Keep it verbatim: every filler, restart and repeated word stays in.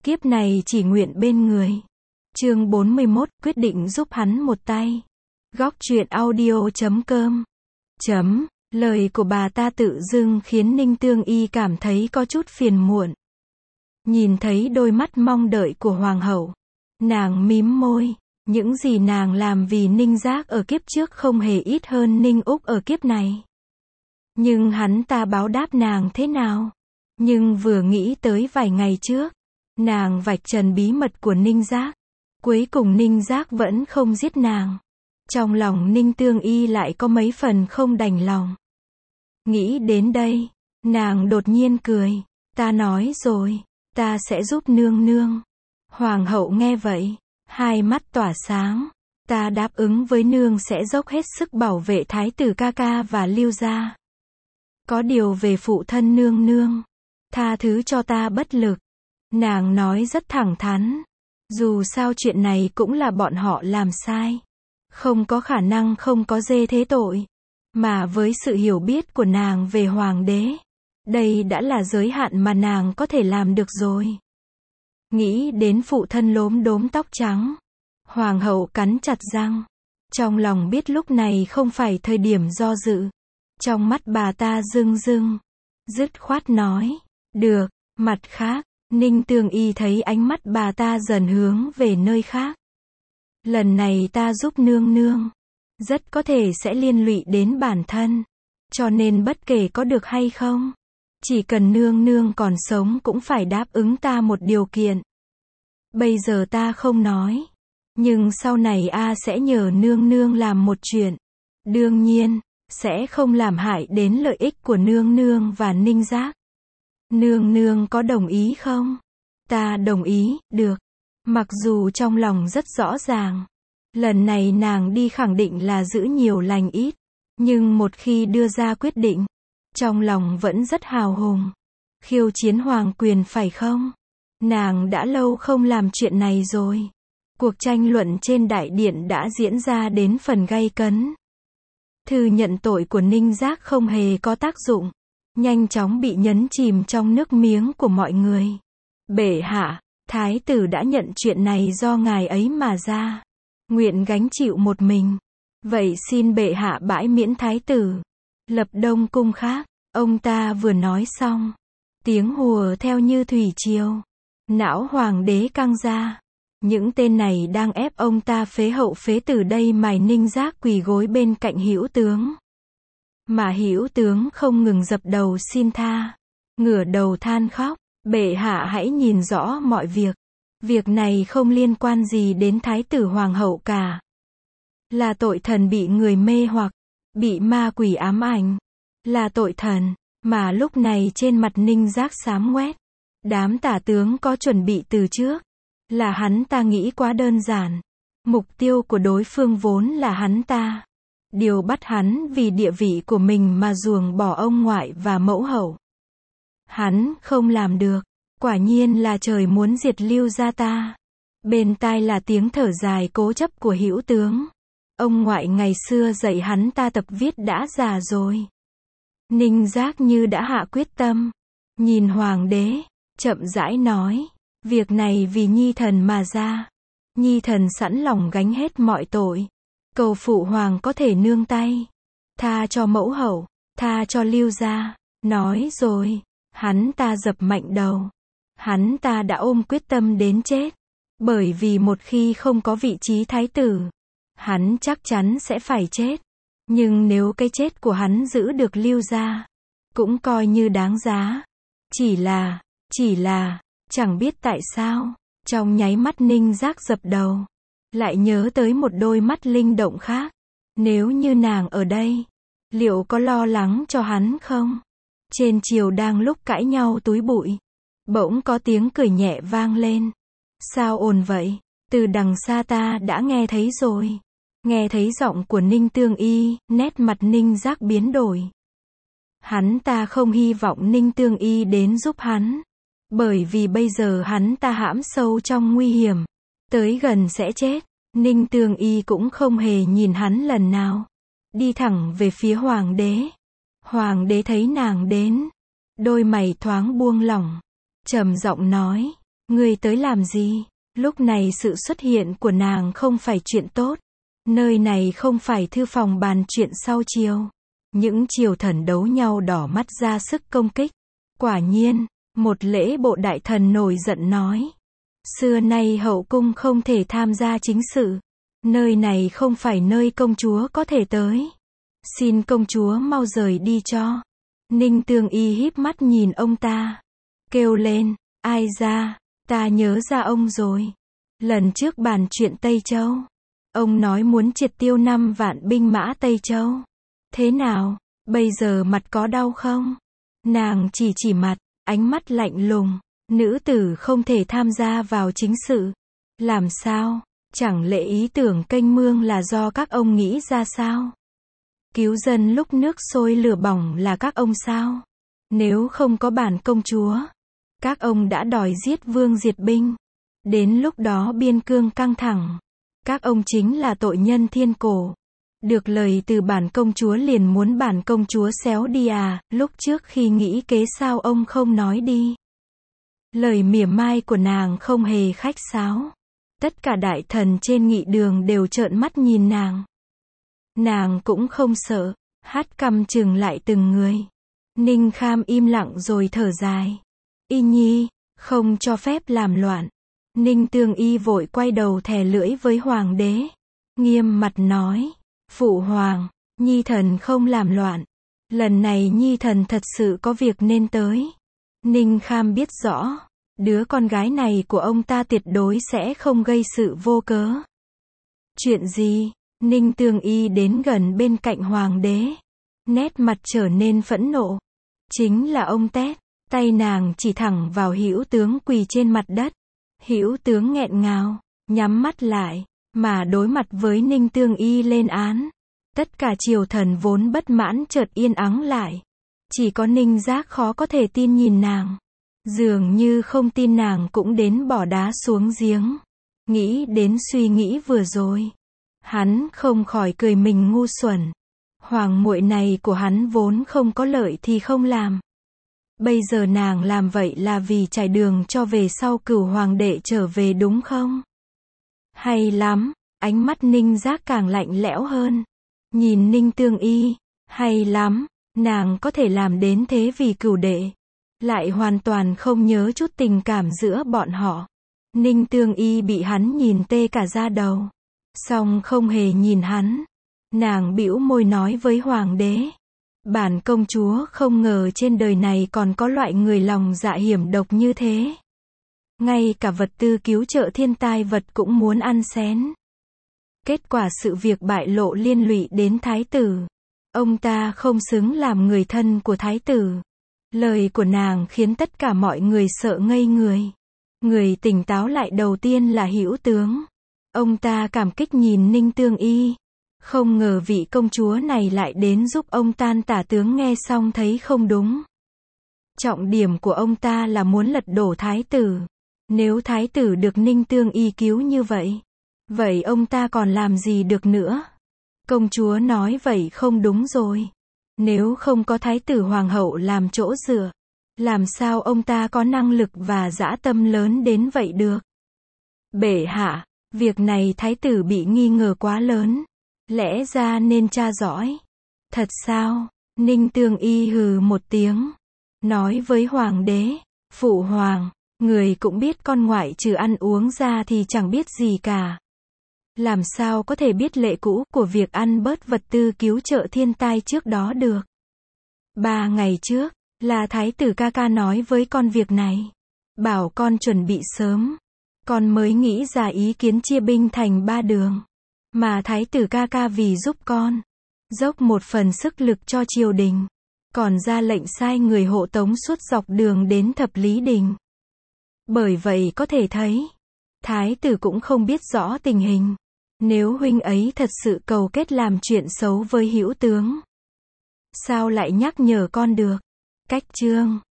kiếp này chỉ nguyện bên người. Chương bốn mươi mốt, quyết định giúp hắn một tay. Góc truyện audio chấm com. Chấm, lời của bà ta tự dưng khiến Ninh Tương Y cảm thấy có chút phiền muộn. Nhìn thấy đôi mắt mong đợi của hoàng hậu, nàng mím môi, những gì nàng làm vì Ninh Giác ở kiếp trước không hề ít hơn Ninh Úc ở kiếp này. Nhưng hắn ta báo đáp nàng thế nào? Nhưng vừa nghĩ tới vài ngày trước, nàng vạch trần bí mật của Ninh Giác, cuối cùng Ninh Giác vẫn không giết nàng. Trong lòng Ninh Tương Y lại có mấy phần không đành lòng. Nghĩ đến đây, nàng đột nhiên cười, ta nói rồi, ta sẽ giúp nương nương. Hoàng hậu nghe vậy, hai mắt tỏa sáng, ta đáp ứng với nương sẽ dốc hết sức bảo vệ thái tử ca ca và Lưu gia. Có điều về phụ thân nương nương, tha thứ cho ta bất lực. Nàng nói rất thẳng thắn, dù sao chuyện này cũng là bọn họ làm sai, không có khả năng không có dê thế tội. Mà với sự hiểu biết của nàng về hoàng đế, đây đã là giới hạn mà nàng có thể làm được rồi. Nghĩ đến phụ thân lốm đốm tóc trắng, hoàng hậu cắn chặt răng, trong lòng biết lúc này không phải thời điểm do dự. Trong mắt bà ta rưng rưng, dứt khoát nói, được. Mặt khác, Ninh Tương Y thấy ánh mắt bà ta dần hướng về nơi khác. Lần này ta giúp nương nương, rất có thể sẽ liên lụy đến bản thân, cho nên bất kể có được hay không, chỉ cần nương nương còn sống cũng phải đáp ứng ta một điều kiện. Bây giờ ta không nói, nhưng sau này a sẽ nhờ nương nương làm một chuyện. Đương nhiên, sẽ không làm hại đến lợi ích của nương nương và Ninh Giác. Nương nương có đồng ý không? Ta đồng ý, được. Mặc dù trong lòng rất rõ ràng, lần này nàng đi khẳng định là giữ nhiều lành ít, nhưng một khi đưa ra quyết định, trong lòng vẫn rất hào hùng. Khiêu chiến hoàng quyền phải không? Nàng đã lâu không làm chuyện này rồi. Cuộc tranh luận trên đại điện đã diễn ra đến phần gay cấn. Thư nhận tội của Ninh Giác không hề có tác dụng, nhanh chóng bị nhấn chìm trong nước miếng của mọi người. Bệ hạ, thái tử đã nhận chuyện này do ngài ấy mà ra, nguyện gánh chịu một mình. Vậy xin bệ hạ bãi miễn thái tử, lập Đông cung khác. Ông ta vừa nói xong, tiếng hùa theo như thủy triều. Não hoàng đế căng ra. Những tên này đang ép ông ta phế hậu phế tử đây. Mài Ninh Giác quỳ gối bên cạnh Hữu tướng, mà Hữu tướng không ngừng dập đầu xin tha, ngửa đầu than khóc. Bệ hạ hãy nhìn rõ mọi việc, việc này không liên quan gì đến thái tử hoàng hậu cả, là tội thần bị người mê hoặc, bị ma quỷ ám ảnh, là tội thần. Mà lúc này trên mặt Ninh Giác xám ngoét, đám tả tướng có chuẩn bị từ trước, là hắn ta nghĩ quá đơn giản. Mục tiêu của đối phương vốn là hắn ta, điều bắt hắn vì địa vị của mình mà ruồng bỏ ông ngoại và mẫu hậu. Hắn không làm được, quả nhiên là trời muốn diệt Lưu gia ta. Bên tai là tiếng thở dài cố chấp của Hữu tướng. Ông ngoại ngày xưa dạy hắn ta tập viết đã già rồi. Ninh Giác như đã hạ quyết tâm, nhìn hoàng đế, chậm rãi nói, việc này vì nhi thần mà ra. Nhi thần sẵn lòng gánh hết mọi tội, cầu phụ hoàng có thể nương tay, tha cho mẫu hậu, tha cho Lưu gia. Nói rồi, hắn ta dập mạnh đầu. Hắn ta đã ôm quyết tâm đến chết, bởi vì một khi không có vị trí thái tử, hắn chắc chắn sẽ phải chết. Nhưng nếu cái chết của hắn giữ được Lưu gia, cũng coi như đáng giá. Chỉ là, chỉ là, chẳng biết tại sao, trong nháy mắt Ninh Giác dập đầu, lại nhớ tới một đôi mắt linh động khác. Nếu như nàng ở đây, liệu có lo lắng cho hắn không? Trên triều đang lúc cãi nhau túi bụi, bỗng có tiếng cười nhẹ vang lên. Sao ồn vậy? Từ đằng xa ta đã nghe thấy rồi. Nghe thấy giọng của Ninh Tương Y, nét mặt Ninh Giác biến đổi. Hắn ta không hy vọng Ninh Tương Y đến giúp hắn, bởi vì bây giờ hắn ta hãm sâu trong nguy hiểm, tới gần sẽ chết. Ninh Tương Y cũng không hề nhìn hắn lần nào, đi thẳng về phía hoàng đế. Hoàng đế thấy nàng đến, đôi mày thoáng buông lỏng, trầm giọng nói, Ngươi tới làm gì? Lúc này sự xuất hiện của nàng không phải chuyện tốt. Nơi này không phải thư phòng bàn chuyện sau chiều. Những triều thần đấu nhau đỏ mắt ra sức công kích. Quả nhiên, một lễ bộ đại thần nổi giận nói. Xưa nay hậu cung không thể tham gia chính sự. Nơi này không phải nơi công chúa có thể tới. Xin công chúa mau rời đi cho. Ninh Tương Y híp mắt nhìn ông ta. Kêu lên, ai ra, ta nhớ ra ông rồi. Lần trước bàn chuyện Tây Châu. Ông nói muốn triệt tiêu năm vạn binh mã Tây Châu. Thế nào, bây giờ mặt có đau không? Nàng chỉ chỉ mặt, ánh mắt lạnh lùng. Nữ tử không thể tham gia vào chính sự. Làm sao? Chẳng lẽ ý tưởng kênh mương là do các ông nghĩ ra sao? Cứu dân lúc nước sôi lửa bỏng là các ông sao? Nếu không có bản công chúa, các ông đã đòi giết vương diệt binh. Đến lúc đó biên cương căng thẳng. Các ông chính là tội nhân thiên cổ. Được lời từ bản công chúa liền muốn bản công chúa xéo đi à, lúc trước khi nghĩ kế sao ông không nói đi. Lời mỉa mai của nàng không hề khách sáo. Tất cả đại thần trên nghị đường đều trợn mắt nhìn nàng. Nàng cũng không sợ, hắt cằm chừng lại từng người. Ninh Kham im lặng rồi thở dài. Y nhi, không cho phép làm loạn. Ninh Tương Y vội quay đầu thè lưỡi với hoàng đế. Nghiêm mặt nói, phụ hoàng, nhi thần không làm loạn. Lần này nhi thần thật sự có việc nên tới. Ninh Kham biết rõ, đứa con gái này của ông ta tuyệt đối sẽ không gây sự vô cớ. Chuyện gì? Ninh Tương Y đến gần bên cạnh hoàng đế. Nét mặt trở nên phẫn nộ. Chính là ông Tét. Tay nàng chỉ thẳng vào hữu tướng quỳ trên mặt đất. Hữu tướng nghẹn ngào, nhắm mắt lại, mà đối mặt với Ninh Tương Y lên án. Tất cả triều thần vốn bất mãn chợt yên ắng lại. Chỉ có Ninh Giác khó có thể tin nhìn nàng. Dường như không tin nàng cũng đến bỏ đá xuống giếng. Nghĩ đến suy nghĩ vừa rồi. Hắn không khỏi cười mình ngu xuẩn. Hoàng muội này của hắn vốn không có lợi thì không làm. Bây giờ nàng làm vậy là vì trải đường cho về sau cửu hoàng đệ trở về đúng không? Hay lắm, ánh mắt Ninh Giác càng lạnh lẽo hơn. Nhìn Ninh Tương Y, hay lắm, nàng có thể làm đến thế vì cửu đệ. Lại hoàn toàn không nhớ chút tình cảm giữa bọn họ. Ninh Tương Y bị hắn nhìn tê cả da đầu. Song không hề nhìn hắn. Nàng bĩu môi nói với hoàng đế. Bản công chúa không ngờ trên đời này còn có loại người lòng dạ hiểm độc như thế. Ngay cả vật tư cứu trợ thiên tai vật cũng muốn ăn xén. Kết quả sự việc bại lộ liên lụy đến thái tử. Ông ta không xứng làm người thân của thái tử. Lời của nàng khiến tất cả mọi người sợ ngây người. Người tỉnh táo lại đầu tiên là hữu tướng. Ông ta cảm kích nhìn Ninh Tương Y. Không ngờ vị công chúa này lại đến giúp ông tan tả tướng, nghe xong thấy không đúng. Trọng điểm của ông ta là muốn lật đổ thái tử. Nếu thái tử được Ninh Tương Y cứu như vậy, vậy ông ta còn làm gì được nữa? Công chúa nói vậy không đúng rồi. Nếu không có thái tử hoàng hậu làm chỗ dựa, làm sao ông ta có năng lực và dã tâm lớn đến vậy được? Bệ hạ, việc này thái tử bị nghi ngờ quá lớn. Lẽ ra nên tra dõi. Thật sao? Ninh Tương Y hừ một tiếng. Nói với hoàng đế. Phụ hoàng, người cũng biết con ngoại trừ ăn uống ra thì chẳng biết gì cả. Làm sao có thể biết lệ cũ của việc ăn bớt vật tư cứu trợ thiên tai trước đó được? Ba ngày trước, là thái tử ca ca nói với con việc này. Bảo con chuẩn bị sớm. Con mới nghĩ ra ý kiến chia binh thành ba đường. Mà thái tử ca ca vì giúp con, dốc một phần sức lực cho triều đình. Còn ra lệnh sai người hộ tống suốt dọc đường đến Thập Lý Đình. Bởi vậy có thể thấy, thái tử cũng không biết rõ tình hình. Nếu huynh ấy thật sự cầu kết làm chuyện xấu với hữu tướng, sao lại nhắc nhở con được? Cách chương